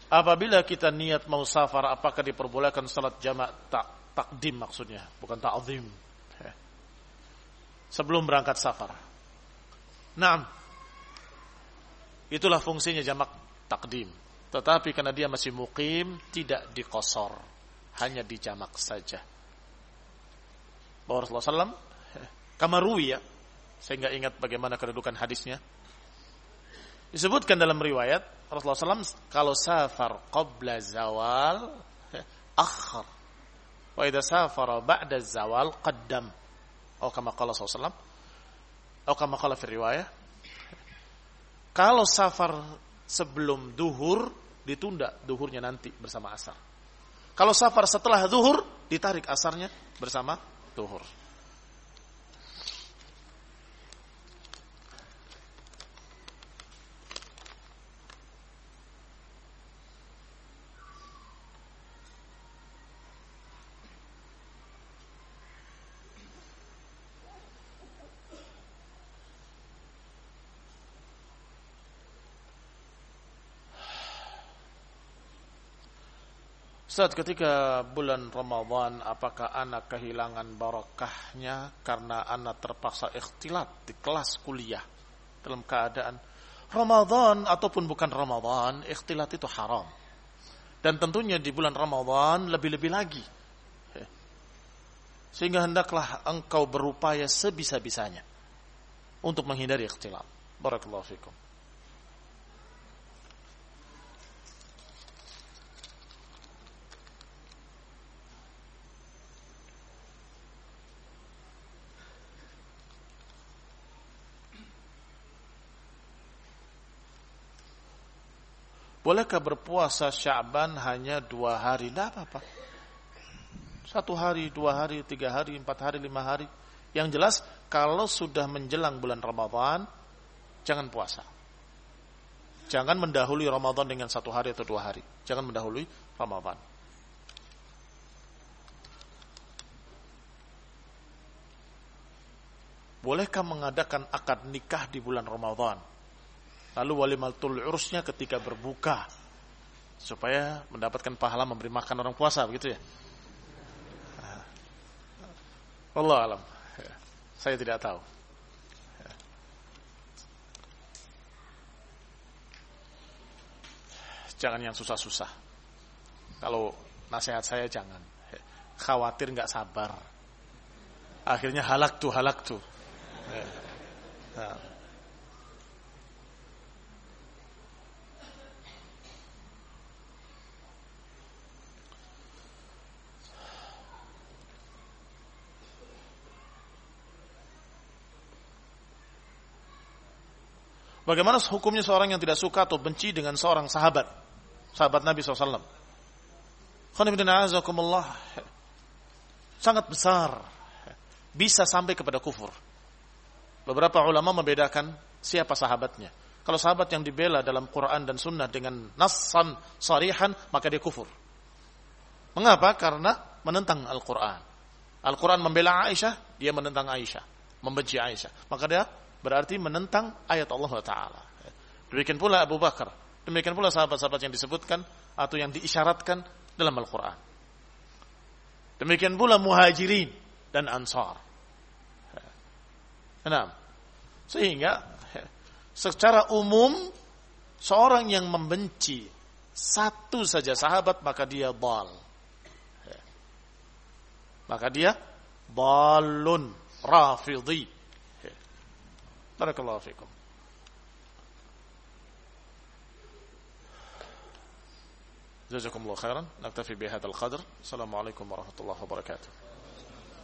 Apabila kita niat mau safar, apakah diperbolehkan salat jamak takdim maksudnya, bukan ta'zim. Sebelum berangkat safar. Naam. Itulah fungsinya jamak takdim. Tetapi karena dia masih muqim, tidak diqasar, hanya dijamak saja. Bahwa Rasulullah SAW, kama ruwiya, saya enggak ingat bagaimana kedudukan hadisnya. Disebutkan dalam riwayat Rasulullah SAW kalau safar qabla zawal akhar, wa idza safara ba'da zawal qaddam. Atau kama qala sallallahu atau kama qala fi riwayah, kalau safar sebelum duhur ditunda duhurnya nanti bersama asar. Kalau safar setelah duhur ditarik asarnya bersama duhur. Ustaz, ketika bulan Ramadan, apakah anak kehilangan barakahnya karena anak terpaksa ikhtilat di kelas kuliah dalam keadaan Ramadan ataupun bukan Ramadan, ikhtilat itu haram. Dan tentunya di bulan Ramadan lebih-lebih lagi. Sehingga hendaklah engkau berupaya sebisa-bisanya untuk menghindari ikhtilat. Barakallahu fikum. Bolehkah berpuasa Sya'ban hanya 2 hari? Tidak apa-apa. 1 hari, 2 hari, 3 hari, 4 hari, 5 hari. Yang jelas, kalau sudah menjelang bulan Ramadan, jangan puasa. Jangan mendahului Ramadan dengan 1 hari atau 2 hari. Jangan mendahului Ramadan. Bolehkah mengadakan akad nikah di bulan Ramadan? Lalu walimatul urusnya ketika berbuka, supaya mendapatkan pahala memberi makan orang puasa, begitu ya? Wallahu alam. Saya tidak tahu. Jangan yang susah-susah. Kalau nasihat saya jangan. Khawatir nggak sabar. Akhirnya halak tuh. Nah. Bagaimana hukumnya seorang yang tidak suka atau benci dengan seorang sahabat Nabi SAW? Sangat besar, bisa sampai kepada kufur. Beberapa ulama membedakan siapa sahabatnya. Kalau sahabat yang dibela dalam Quran dan Sunnah dengan nassan sarihan, maka dia kufur. Mengapa? Karena menentang Al-Quran. Al-Quran membela Aisyah, dia menentang Aisyah, membenci Aisyah. Maka dia berarti menentang ayat Allah Ta'ala. Demikian pula Abu Bakar. Demikian pula sahabat-sahabat yang disebutkan atau yang diisyaratkan dalam Al-Quran. Demikian pula Muhajirin dan Ansar. Nah, sehingga secara umum seorang yang membenci satu saja sahabat, maka dia dhal. Maka dia dhalun rafidhi. Barakallahu fikum. Jazakumullahu khairan. Naktafi bihadzal qadr. Assalamualaikum warahmatullahi wabarakatuh.